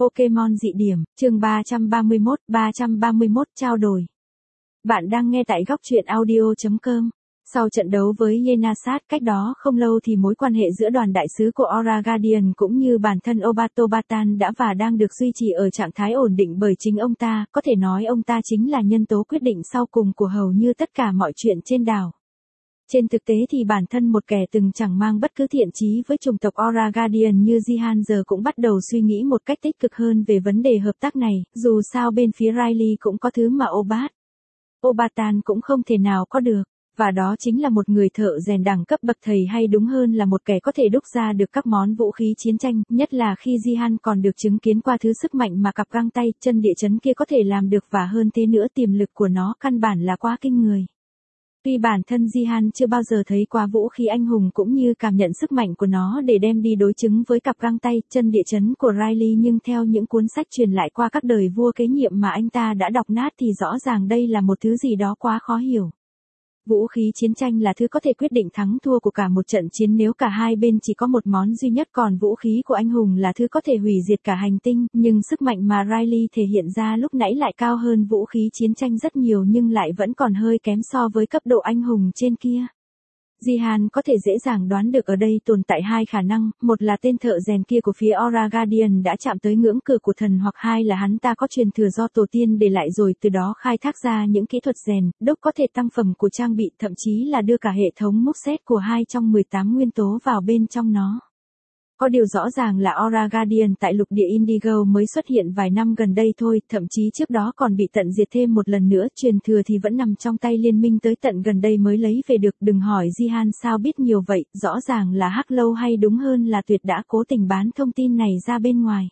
Pokemon dị điểm, chương 331 trao đổi. Bạn đang nghe tại góc truyện audio.com. Sau trận đấu với Yenasat cách đó không lâu thì mối quan hệ giữa đoàn đại sứ của Aura Guardian cũng như bản thân Obatobaton đã và đang được duy trì ở trạng thái ổn định bởi chính ông ta, có thể nói ông ta chính là nhân tố quyết định sau cùng của hầu như tất cả mọi chuyện trên đảo. Trên thực tế thì bản thân một kẻ từng chẳng mang bất cứ thiện chí với chủng tộc Aura Guardian như Jihan giờ cũng bắt đầu suy nghĩ một cách tích cực hơn về vấn đề hợp tác này, dù sao bên phía Riley cũng có thứ mà Obatan cũng không thể nào có được, và đó chính là một người thợ rèn đẳng cấp bậc thầy, hay đúng hơn là một kẻ có thể đúc ra được các món vũ khí chiến tranh, nhất là khi Jihan còn được chứng kiến qua thứ sức mạnh mà cặp găng tay chân địa chấn kia có thể làm được, và hơn thế nữa tiềm lực của nó căn bản là quá kinh người. Tuy bản thân Jihan chưa bao giờ thấy qua vũ khí anh hùng cũng như cảm nhận sức mạnh của nó để đem đi đối chứng với cặp găng tay chân địa chấn của Riley, nhưng theo những cuốn sách truyền lại qua các đời vua kế nhiệm mà anh ta đã đọc nát thì rõ ràng đây là một thứ gì đó quá khó hiểu. Vũ khí chiến tranh là thứ có thể quyết định thắng thua của cả một trận chiến nếu cả hai bên chỉ có một món duy nhất, còn vũ khí của anh hùng là thứ có thể hủy diệt cả hành tinh, nhưng sức mạnh mà Riley thể hiện ra lúc nãy lại cao hơn vũ khí chiến tranh rất nhiều, nhưng lại vẫn còn hơi kém so với cấp độ anh hùng trên kia. Jihan có thể dễ dàng đoán được ở đây tồn tại hai khả năng, một là tên thợ rèn kia của phía Aura Guardian đã chạm tới ngưỡng cửa của thần, hoặc hai là hắn ta có truyền thừa do tổ tiên để lại rồi từ đó khai thác ra những kỹ thuật rèn, đúc có thể tăng phẩm của trang bị, thậm chí là đưa cả hệ thống mốc xét của 2 trong 18 nguyên tố vào bên trong nó. Có điều rõ ràng là Aura Guardian tại lục địa Indigo mới xuất hiện vài năm gần đây thôi, thậm chí trước đó còn bị tận diệt thêm một lần nữa, truyền thừa thì vẫn nằm trong tay liên minh tới tận gần đây mới lấy về được. Đừng hỏi Jihan sao biết nhiều vậy, rõ ràng là Hắc Lâu, hay đúng hơn là Tuyệt, đã cố tình bán thông tin này ra bên ngoài.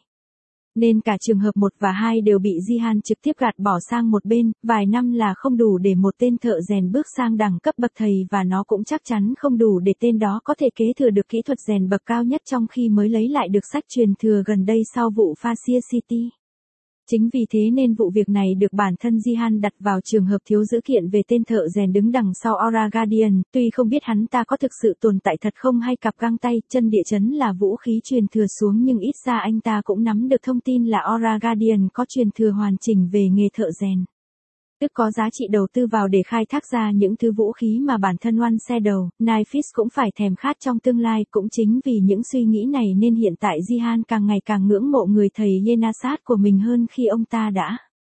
Nên cả trường hợp 1 và 2 đều bị Jihan trực tiếp gạt bỏ sang một bên, vài năm là không đủ để một tên thợ rèn bước sang đẳng cấp bậc thầy, và nó cũng chắc chắn không đủ để tên đó có thể kế thừa được kỹ thuật rèn bậc cao nhất trong khi mới lấy lại được sách truyền thừa gần đây sau vụ Facia City. Chính vì thế nên vụ việc này được bản thân Jihan đặt vào trường hợp thiếu dữ kiện về tên thợ rèn đứng đằng sau Aura Guardian, tuy không biết hắn ta có thực sự tồn tại thật không hay cặp găng tay chân địa chấn là vũ khí truyền thừa xuống, nhưng ít ra anh ta cũng nắm được thông tin là Aura Guardian có truyền thừa hoàn chỉnh về nghề thợ rèn. Tức có giá trị đầu tư vào để khai thác ra những thứ vũ khí mà bản thân One Shadow, Knifefish cũng phải thèm khát trong tương lai. Cũng chính vì những suy nghĩ này nên hiện tại Jihan càng ngày càng ngưỡng mộ người thầy Yenasat của mình hơn khi ông ta đã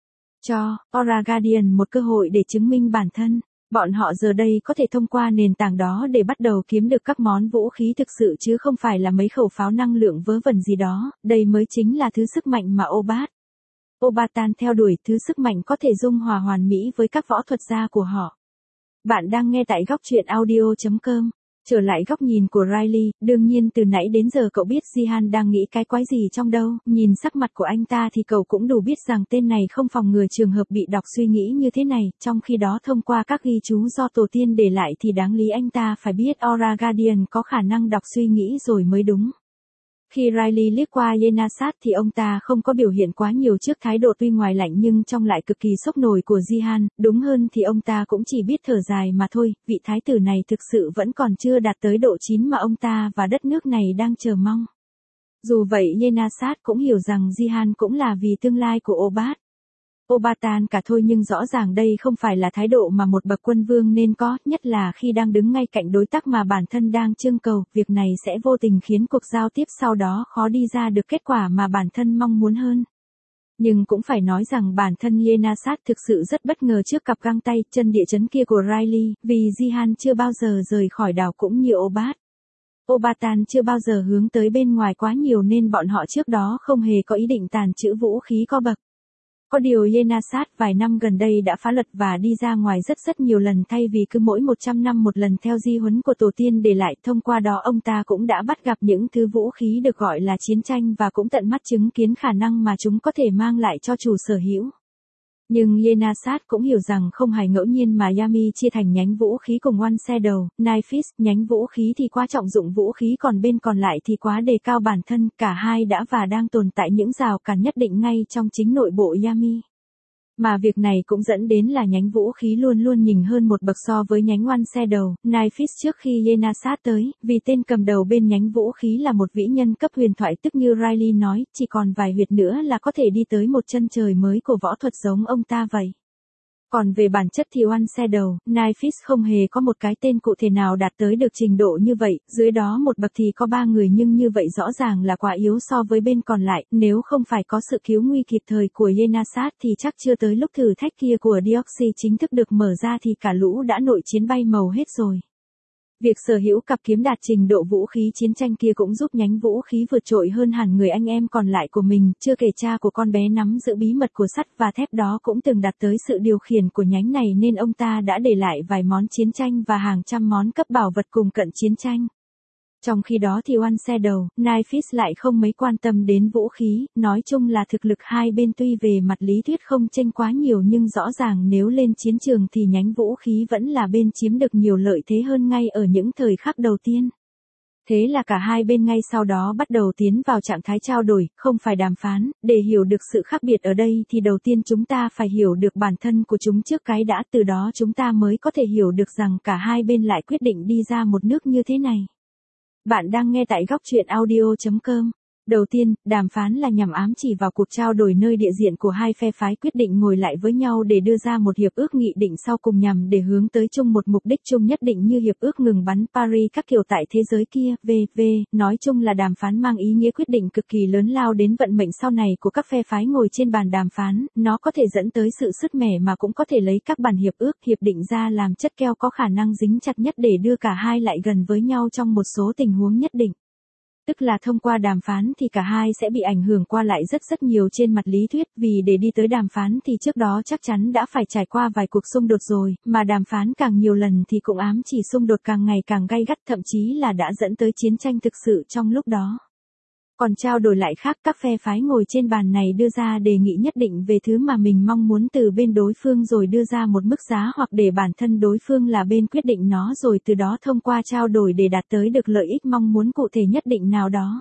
cho Aura Guardian một cơ hội để chứng minh bản thân. Bọn họ giờ đây có thể thông qua nền tảng đó để bắt đầu kiếm được các món vũ khí thực sự, chứ không phải là mấy khẩu pháo năng lượng vớ vẩn gì đó. Đây mới chính là thứ sức mạnh mà Obatan theo đuổi, thứ sức mạnh có thể dung hòa hoàn mỹ với các võ thuật gia của họ. Bạn đang nghe tại góc truyện audio.com. Trở lại góc nhìn của Riley, đương nhiên từ nãy đến giờ cậu biết Jihan đang nghĩ cái quái gì trong đâu, nhìn sắc mặt của anh ta thì cậu cũng đủ biết rằng tên này không phòng ngừa trường hợp bị đọc suy nghĩ như thế này, trong khi đó thông qua các ghi chú do tổ tiên để lại thì đáng lý anh ta phải biết Aura Guardian có khả năng đọc suy nghĩ rồi mới đúng. Khi Riley liếc qua Yenasat thì ông ta không có biểu hiện quá nhiều trước thái độ tuy ngoài lạnh nhưng trong lại cực kỳ sốc nổi của Jihan, đúng hơn thì ông ta cũng chỉ biết thở dài mà thôi, vị thái tử này thực sự vẫn còn chưa đạt tới độ chín mà ông ta và đất nước này đang chờ mong. Dù vậy Yenasat cũng hiểu rằng Jihan cũng là vì tương lai của Obatan cả thôi, nhưng rõ ràng đây không phải là thái độ mà một bậc quân vương nên có, nhất là khi đang đứng ngay cạnh đối tác mà bản thân đang trưng cầu. Việc này sẽ vô tình khiến cuộc giao tiếp sau đó khó đi ra được kết quả mà bản thân mong muốn hơn. Nhưng cũng phải nói rằng bản thân Yenasat thực sự rất bất ngờ trước cặp găng tay chân địa chấn kia của Riley, vì Jihan chưa bao giờ rời khỏi đảo cũng như Obatan chưa bao giờ hướng tới bên ngoài quá nhiều, nên bọn họ trước đó không hề có ý định tàn trữ vũ khí có bậc. Có điều Yenasat vài năm gần đây đã phá lật và đi ra ngoài rất nhiều lần, thay vì cứ mỗi 100 năm một lần theo di huấn của tổ tiên để lại. Thông qua đó ông ta cũng đã bắt gặp những thứ vũ khí được gọi là chiến tranh và cũng tận mắt chứng kiến khả năng mà chúng có thể mang lại cho chủ sở hữu. Nhưng Yenasat cũng hiểu rằng không hề ngẫu nhiên mà Yami chia thành nhánh vũ khí cùng One Shadow, Knifefish. Nhánh vũ khí thì quá trọng dụng vũ khí, còn bên còn lại thì quá đề cao bản thân, cả hai đã và đang tồn tại những rào cản nhất định ngay trong chính nội bộ Yami. Mà việc này cũng dẫn đến là nhánh vũ khí luôn luôn nhỉnh hơn một bậc so với nhánh One Shadow, Nightfist trước khi Yenasat tới, vì tên cầm đầu bên nhánh vũ khí là một vĩ nhân cấp huyền thoại tức như Riley nói, chỉ còn vài huyệt nữa là có thể đi tới một chân trời mới của võ thuật giống ông ta vậy. Còn về bản chất thì One Shadow, Nightfist không hề có một cái tên cụ thể nào đạt tới được trình độ như vậy, dưới đó một bậc thì có 3 người nhưng như vậy rõ ràng là quá yếu so với bên còn lại, nếu không phải có sự cứu nguy kịp thời của Yenasat thì chắc chưa tới lúc thử thách kia của Deoxy chính thức được mở ra thì cả lũ đã nội chiến bay màu hết rồi. Việc sở hữu cặp kiếm đạt trình độ vũ khí chiến tranh kia cũng giúp nhánh vũ khí vượt trội hơn hẳn người anh em còn lại của mình, chưa kể cha của con bé nắm giữ bí mật của sắt và thép đó cũng từng đạt tới sự điều khiển của nhánh này nên ông ta đã để lại vài món chiến tranh và hàng trăm món cấp bảo vật cùng cận chiến tranh. Trong khi đó thì One Shadow, Nightfist lại không mấy quan tâm đến vũ khí, nói chung là thực lực hai bên tuy về mặt lý thuyết không chênh quá nhiều nhưng rõ ràng nếu lên chiến trường thì nhánh vũ khí vẫn là bên chiếm được nhiều lợi thế hơn ngay ở những thời khắc đầu tiên. Thế là cả hai bên ngay sau đó bắt đầu tiến vào trạng thái trao đổi, không phải đàm phán, để hiểu được sự khác biệt ở đây thì đầu tiên chúng ta phải hiểu được bản thân của chúng trước cái đã, từ đó chúng ta mới có thể hiểu được rằng cả hai bên lại quyết định đi ra một nước như thế này. Bạn đang nghe tại góc truyện audio.com. Đầu tiên, đàm phán là nhằm ám chỉ vào cuộc trao đổi nơi địa diện của hai phe phái quyết định ngồi lại với nhau để đưa ra một hiệp ước nghị định sau cùng nhằm để hướng tới chung một mục đích chung nhất định như hiệp ước ngừng bắn Paris các kiểu tại thế giới kia, v.v. Nói chung là đàm phán mang ý nghĩa quyết định cực kỳ lớn lao đến vận mệnh sau này của các phe phái ngồi trên bàn đàm phán, nó có thể dẫn tới sự sứt mẻ mà cũng có thể lấy các bản hiệp ước, hiệp định ra làm chất keo có khả năng dính chặt nhất để đưa cả hai lại gần với nhau trong một số tình huống nhất định. Tức là thông qua đàm phán thì cả hai sẽ bị ảnh hưởng qua lại rất nhiều trên mặt lý thuyết vì để đi tới đàm phán thì trước đó chắc chắn đã phải trải qua vài cuộc xung đột rồi, mà đàm phán càng nhiều lần thì cũng ám chỉ xung đột càng ngày càng gay gắt thậm chí là đã dẫn tới chiến tranh thực sự trong lúc đó. Còn trao đổi lại khác, các phe phái ngồi trên bàn này đưa ra đề nghị nhất định về thứ mà mình mong muốn từ bên đối phương rồi đưa ra một mức giá hoặc để bản thân đối phương là bên quyết định nó rồi từ đó thông qua trao đổi để đạt tới được lợi ích mong muốn cụ thể nhất định nào đó.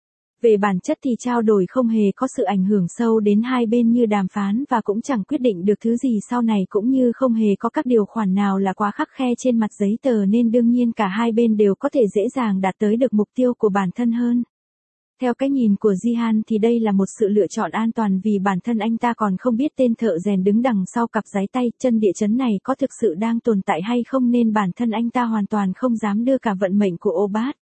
Về bản chất thì trao đổi không hề có sự ảnh hưởng sâu đến hai bên như đàm phán và cũng chẳng quyết định được thứ gì sau này cũng như không hề có các điều khoản nào là quá khắt khe trên mặt giấy tờ nên đương nhiên cả hai bên đều có thể dễ dàng đạt tới được mục tiêu của bản thân hơn. Theo cái nhìn của Jihan thì đây là một sự lựa chọn an toàn vì bản thân anh ta còn không biết tên thợ rèn đứng đằng sau cặp giái tay chân địa chấn này có thực sự đang tồn tại hay không nên bản thân anh ta hoàn toàn không dám đưa cả vận mệnh của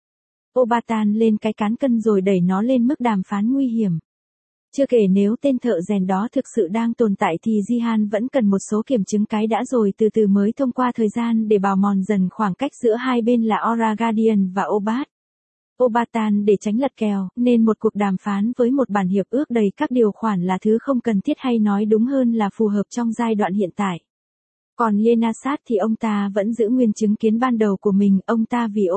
Obatan lên cái cán cân rồi đẩy nó lên mức đàm phán nguy hiểm. Chưa kể nếu tên thợ rèn đó thực sự đang tồn tại thì Jihan vẫn cần một số kiểm chứng cái đã rồi từ từ mới thông qua thời gian để bào mòn dần khoảng cách giữa hai bên là Aura Guardian và Obatan để tránh lật kèo, nên một cuộc đàm phán với một bản hiệp ước đầy các điều khoản là thứ không cần thiết hay nói đúng hơn là phù hợp trong giai đoạn hiện tại. Còn Yenasat thì ông ta vẫn giữ nguyên chứng kiến ban đầu của mình, ông ta vì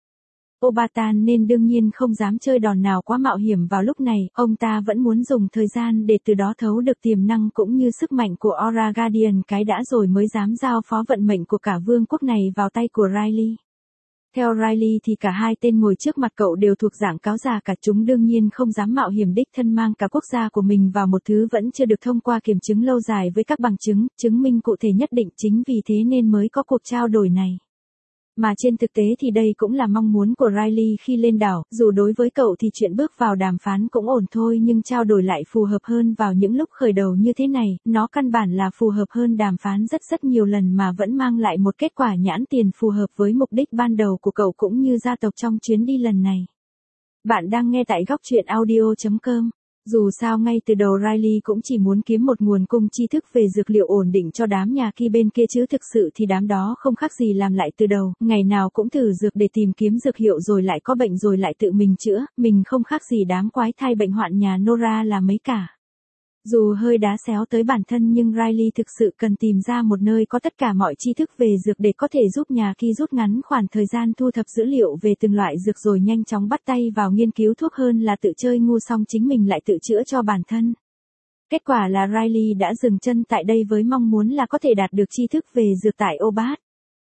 Obatan nên đương nhiên không dám chơi đòn nào quá mạo hiểm vào lúc này, ông ta vẫn muốn dùng thời gian để từ đó thấu được tiềm năng cũng như sức mạnh của Aura Guardian cái đã rồi mới dám giao phó vận mệnh của cả vương quốc này vào tay của Riley. Theo Riley thì cả hai tên ngồi trước mặt cậu đều thuộc dạng cáo già cả chúng đương nhiên không dám mạo hiểm đích thân mang cả quốc gia của mình vào một thứ vẫn chưa được thông qua kiểm chứng lâu dài với các bằng chứng, chứng minh cụ thể nhất định chính vì thế nên mới có cuộc trao đổi này. Mà trên thực tế thì đây cũng là mong muốn của Riley khi lên đảo, dù đối với cậu thì chuyện bước vào đàm phán cũng ổn thôi nhưng trao đổi lại phù hợp hơn vào những lúc khởi đầu như thế này, nó căn bản là phù hợp hơn đàm phán rất nhiều lần mà vẫn mang lại một kết quả nhãn tiền phù hợp với mục đích ban đầu của cậu cũng như gia tộc trong chuyến đi lần này. Bạn đang nghe tại góc truyện audio.com. Dù sao ngay từ đầu Riley cũng chỉ muốn kiếm một nguồn cung tri thức về dược liệu ổn định cho đám nhà Ki bên kia chứ thực sự thì đám đó không khác gì làm lại từ đầu, ngày nào cũng thử dược để tìm kiếm dược hiệu rồi lại có bệnh rồi lại tự mình chữa, mình không khác gì đám quái thai bệnh hoạn nhà Nora là mấy cả. Dù hơi đá xéo tới bản thân nhưng Riley thực sự cần tìm ra một nơi có tất cả mọi tri thức về dược để có thể giúp nhà Ki rút ngắn khoảng thời gian thu thập dữ liệu về từng loại dược rồi nhanh chóng bắt tay vào nghiên cứu thuốc hơn là tự chơi ngu xong chính mình lại tự chữa cho bản thân. Kết quả là Riley đã dừng chân tại đây với mong muốn là có thể đạt được tri thức về dược tại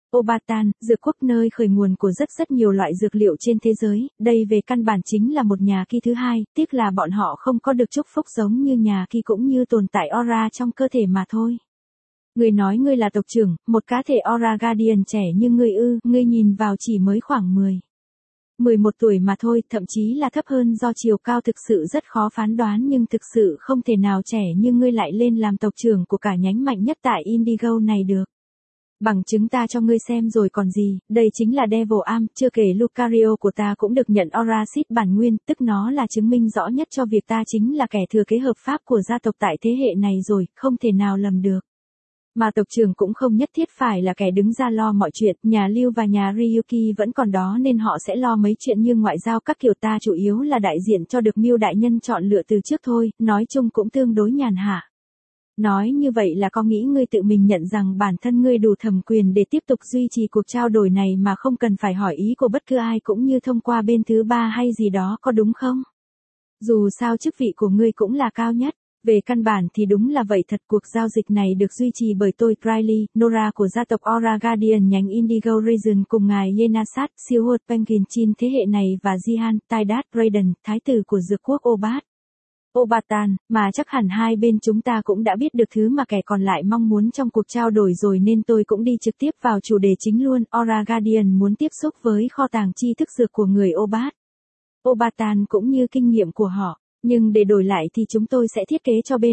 Obatan, dược quốc nơi khởi nguồn của rất nhiều loại dược liệu trên thế giới, đây về căn bản chính là một nhà Ki thứ hai, tiếc là bọn họ không có được chúc phúc giống như nhà Ki cũng như tồn tại aura trong cơ thể mà thôi. Người nói ngươi là tộc trưởng, một cá thể Aura Guardian trẻ như ngươi nhìn vào chỉ mới khoảng 11 tuổi mà thôi, thậm chí là thấp hơn do chiều cao thực sự rất khó phán đoán nhưng thực sự không thể nào trẻ như ngươi lại lên làm tộc trưởng của cả nhánh mạnh nhất tại Indigo này được. Bằng chứng ta cho ngươi xem rồi còn gì, đây chính là Devil Arm, chưa kể Lucario của ta cũng được nhận Aura Seed bản nguyên, tức nó là chứng minh rõ nhất cho việc ta chính là kẻ thừa kế hợp pháp của gia tộc tại thế hệ này rồi, không thể nào lầm được. Mà tộc trưởng cũng không nhất thiết phải là kẻ đứng ra lo mọi chuyện, nhà Lưu và nhà Ryuki vẫn còn đó nên họ sẽ lo mấy chuyện như ngoại giao các kiểu, ta chủ yếu là đại diện cho được Miêu đại nhân chọn lựa từ trước thôi, nói chung cũng tương đối nhàn hạ. Nói như vậy là có nghĩ ngươi tự mình nhận rằng bản thân ngươi đủ thẩm quyền để tiếp tục duy trì cuộc trao đổi này mà không cần phải hỏi ý của bất cứ ai cũng như thông qua bên thứ ba hay gì đó, có đúng không? Dù sao chức vị của ngươi cũng là cao nhất. Về căn bản thì đúng là vậy thật, cuộc giao dịch này được duy trì bởi tôi Riley, Nora của gia tộc Aura Guardian nhánh Indigo Region cùng ngài Yenasat, siêu hột Penguin Chin thế hệ này và Jihan, Tydat Raiden, thái tử của dược quốc Obatan, mà chắc hẳn hai bên chúng ta cũng đã biết được thứ mà kẻ còn lại mong muốn trong cuộc trao đổi rồi nên tôi cũng đi trực tiếp vào chủ đề chính luôn. Aura Guardian muốn tiếp xúc với kho tàng tri thức dược của người Obatan cũng như kinh nghiệm của họ. Nhưng để đổi lại thì chúng tôi sẽ thiết kế cho bên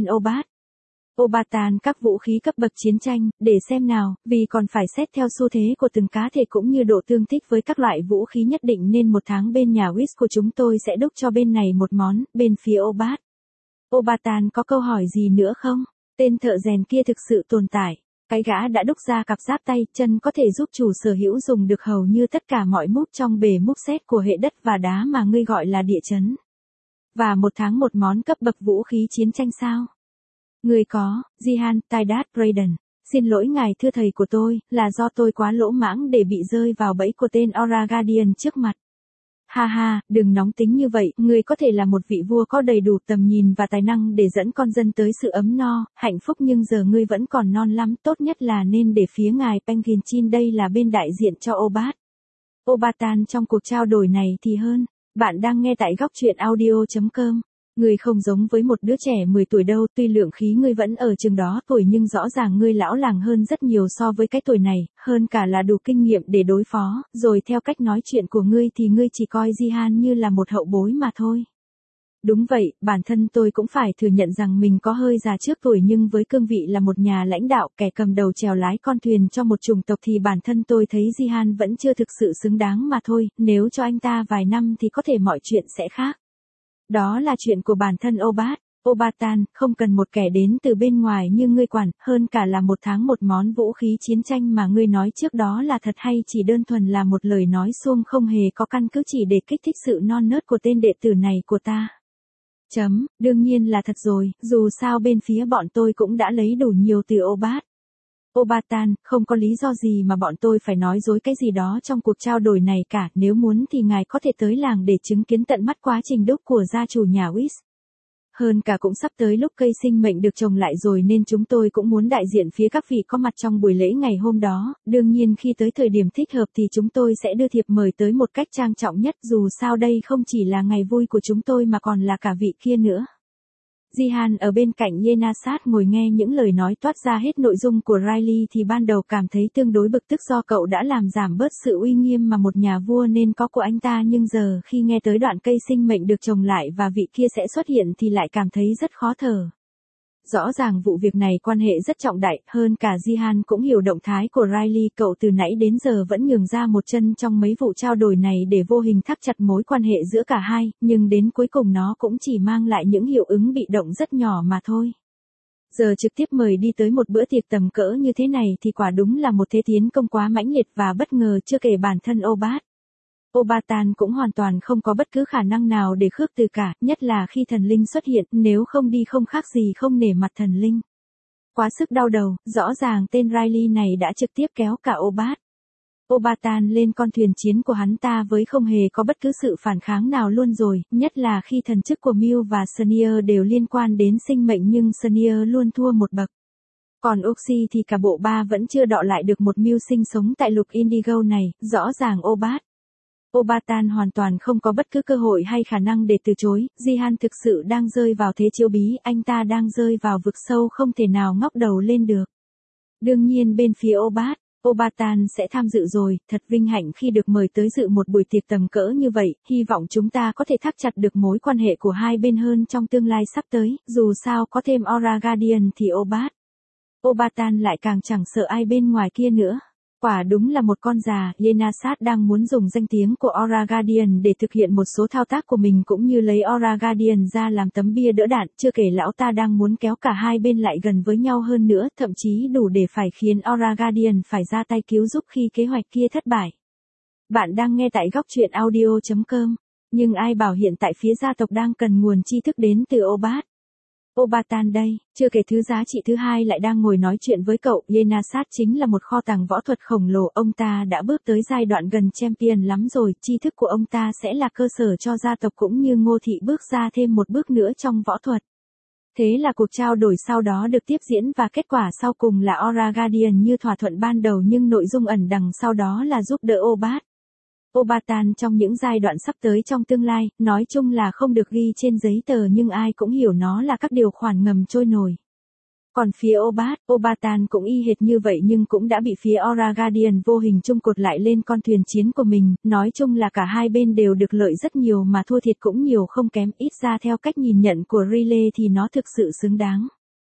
Obatan các vũ khí cấp bậc chiến tranh, để xem nào, vì còn phải xét theo xu thế của từng cá thể cũng như độ tương thích với các loại vũ khí nhất định nên một tháng bên nhà Wiz của chúng tôi sẽ đúc cho bên này một món, bên phía Obatan có câu hỏi gì nữa không? Tên thợ rèn kia thực sự tồn tại. Cái gã đã đúc ra cặp giáp tay chân có thể giúp chủ sở hữu dùng được hầu như tất cả mọi move trong bề move set của hệ đất và đá mà ngươi gọi là địa chấn. Và một tháng một món cấp bậc vũ khí chiến tranh sao? Người có, Jihan, Tydat, Raiden. Xin lỗi ngài thưa thầy của tôi, là do tôi quá lỗ mãng để bị rơi vào bẫy của tên Aura Guardian trước mặt. Ha ha, đừng nóng tính như vậy, người có thể là một vị vua có đầy đủ tầm nhìn và tài năng để dẫn con dân tới sự ấm no, hạnh phúc nhưng giờ ngươi vẫn còn non lắm, tốt nhất là nên để phía ngài Penguin Chin đây là bên đại diện cho Obatan trong cuộc trao đổi này thì hơn. Bạn đang nghe tại góc truyện audio.com. Ngươi không giống với một đứa trẻ 10 tuổi đâu, tuy lượng khí ngươi vẫn ở chừng đó tuổi nhưng rõ ràng ngươi lão làng hơn rất nhiều so với cái tuổi này, hơn cả là đủ kinh nghiệm để đối phó, rồi theo cách nói chuyện của ngươi thì ngươi chỉ coi Jihan như là một hậu bối mà thôi. Đúng vậy, bản thân tôi cũng phải thừa nhận rằng mình có hơi già trước tuổi nhưng với cương vị là một nhà lãnh đạo, kẻ cầm đầu chèo lái con thuyền cho một chủng tộc thì bản thân tôi thấy Jihan vẫn chưa thực sự xứng đáng mà thôi, nếu cho anh ta vài năm thì có thể mọi chuyện sẽ khác. Đó là chuyện của bản thân Obatan, không cần một kẻ đến từ bên ngoài như ngươi quản, hơn cả là một tháng một món vũ khí chiến tranh mà ngươi nói trước đó là thật hay chỉ đơn thuần là một lời nói suông không hề có căn cứ chỉ để kích thích sự non nớt của tên đệ tử này của ta. Đương nhiên là thật rồi, dù sao bên phía bọn tôi cũng đã lấy đủ nhiều từ Obatan, không có lý do gì mà bọn tôi phải nói dối cái gì đó trong cuộc trao đổi này cả, nếu muốn thì ngài có thể tới làng để chứng kiến tận mắt quá trình đúc của gia chủ nhà Wiz. Hơn cả cũng sắp tới lúc cây sinh mệnh được trồng lại rồi nên chúng tôi cũng muốn đại diện phía các vị có mặt trong buổi lễ ngày hôm đó, đương nhiên khi tới thời điểm thích hợp thì chúng tôi sẽ đưa thiệp mời tới một cách trang trọng nhất, dù sao đây không chỉ là ngày vui của chúng tôi mà còn là cả vị kia nữa. Jihan ở bên cạnh Yenasat ngồi nghe những lời nói toát ra hết nội dung của Riley thì ban đầu cảm thấy tương đối bực tức do cậu đã làm giảm bớt sự uy nghiêm mà một nhà vua nên có của anh ta, nhưng giờ khi nghe tới đoạn cây sinh mệnh được trồng lại và vị kia sẽ xuất hiện thì lại cảm thấy rất khó thở. Rõ ràng vụ việc này quan hệ rất trọng đại, hơn cả Jihan cũng hiểu động thái của Riley, cậu từ nãy đến giờ vẫn nhường ra một chân trong mấy vụ trao đổi này để vô hình thắt chặt mối quan hệ giữa cả hai, nhưng đến cuối cùng nó cũng chỉ mang lại những hiệu ứng bị động rất nhỏ mà thôi. Giờ trực tiếp mời đi tới một bữa tiệc tầm cỡ như thế này thì quả đúng là một thế tiến công quá mãnh liệt và bất ngờ, chưa kể bản thân Obatan cũng hoàn toàn không có bất cứ khả năng nào để khước từ cả, nhất là khi thần linh xuất hiện, nếu không đi không khác gì không nể mặt thần linh. Quá sức đau đầu, rõ ràng tên Riley này đã trực tiếp kéo cả Obatan lên con thuyền chiến của hắn ta với không hề có bất cứ sự phản kháng nào luôn rồi, nhất là khi thần chức của Mew và Senior đều liên quan đến sinh mệnh nhưng Senior luôn thua một bậc. Còn Oxy thì cả bộ ba vẫn chưa đọ lại được một mưu sinh sống tại lục Indigo này, rõ ràng Obatan hoàn toàn không có bất cứ cơ hội hay khả năng để từ chối, Jihan thực sự đang rơi vào thế chiêu bí, anh ta đang rơi vào vực sâu không thể nào ngóc đầu lên được. Đương nhiên bên phía Obatan sẽ tham dự rồi, thật vinh hạnh khi được mời tới dự một buổi tiệc tầm cỡ như vậy, hy vọng chúng ta có thể thắt chặt được mối quan hệ của hai bên hơn trong tương lai sắp tới, dù sao có thêm Aura Guardian thì Obatan lại càng chẳng sợ ai bên ngoài kia nữa. Quả đúng là một con già, Yenasat đang muốn dùng danh tiếng của Aura Guardian để thực hiện một số thao tác của mình cũng như lấy Aura Guardian ra làm tấm bia đỡ đạn, chưa kể lão ta đang muốn kéo cả hai bên lại gần với nhau hơn nữa, thậm chí đủ để phải khiến Aura Guardian phải ra tay cứu giúp khi kế hoạch kia thất bại. Bạn đang nghe tại góc truyện audio.com, nhưng ai bảo hiện tại phía gia tộc đang cần nguồn tri thức đến từ Obatan đây, chưa kể thứ giá trị thứ hai lại đang ngồi nói chuyện với cậu, Yenasat chính là một kho tàng võ thuật khổng lồ, ông ta đã bước tới giai đoạn gần champion lắm rồi, tri thức của ông ta sẽ là cơ sở cho gia tộc cũng như Ngô Thị bước ra thêm một bước nữa trong võ thuật. Thế là cuộc trao đổi sau đó được tiếp diễn và kết quả sau cùng là Aura Guardian như thỏa thuận ban đầu nhưng nội dung ẩn đằng sau đó là giúp đỡ Obatan trong những giai đoạn sắp tới trong tương lai, nói chung là không được ghi trên giấy tờ nhưng ai cũng hiểu nó là các điều khoản ngầm trôi nổi. Còn phía Obatan cũng y hệt như vậy nhưng cũng đã bị phía Aura Guardian vô hình chung cột lại lên con thuyền chiến của mình, nói chung là cả hai bên đều được lợi rất nhiều mà thua thiệt cũng nhiều không kém, ít ra theo cách nhìn nhận của Riley thì nó thực sự xứng đáng.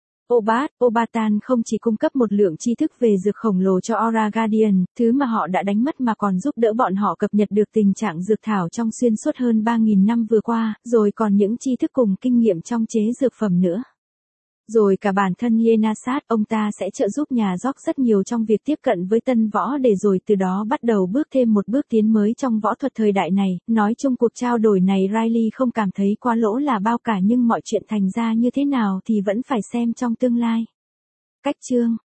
Obatan không chỉ cung cấp một lượng tri thức về dược khổng lồ cho Aura Guardian, thứ mà họ đã đánh mất mà còn giúp đỡ bọn họ cập nhật được tình trạng dược thảo trong xuyên suốt hơn 3.000 năm vừa qua, rồi còn những tri thức cùng kinh nghiệm trong chế dược phẩm nữa. Rồi cả bản thân Yenasat, ông ta sẽ trợ giúp nhà Rock rất nhiều trong việc tiếp cận với tân võ để rồi từ đó bắt đầu bước thêm một bước tiến mới trong võ thuật thời đại này. Nói chung cuộc trao đổi này Riley không cảm thấy quá lỗ là bao cả nhưng mọi chuyện thành ra như thế nào thì vẫn phải xem trong tương lai. Cách chương